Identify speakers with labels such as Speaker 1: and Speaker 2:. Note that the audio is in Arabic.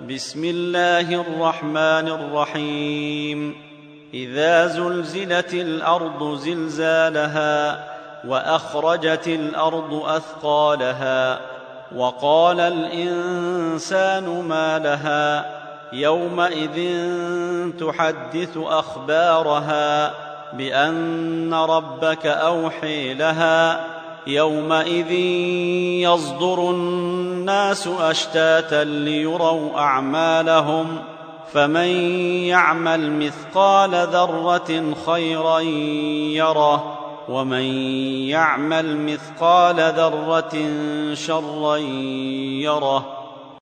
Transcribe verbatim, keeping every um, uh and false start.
Speaker 1: بسم الله الرحمن الرحيم إذا زلزلت الأرض زلزالها وأخرجت الأرض أثقالها وقال الإنسان ما لها يومئذ تحدث أخبارها بأن ربك أوحي لها يومئذ يصدر الناس أشتاتا ليروا أعمالهم فمن يعمل مثقال ذرة خيرا يره ومن يعمل مثقال ذرة شرا يره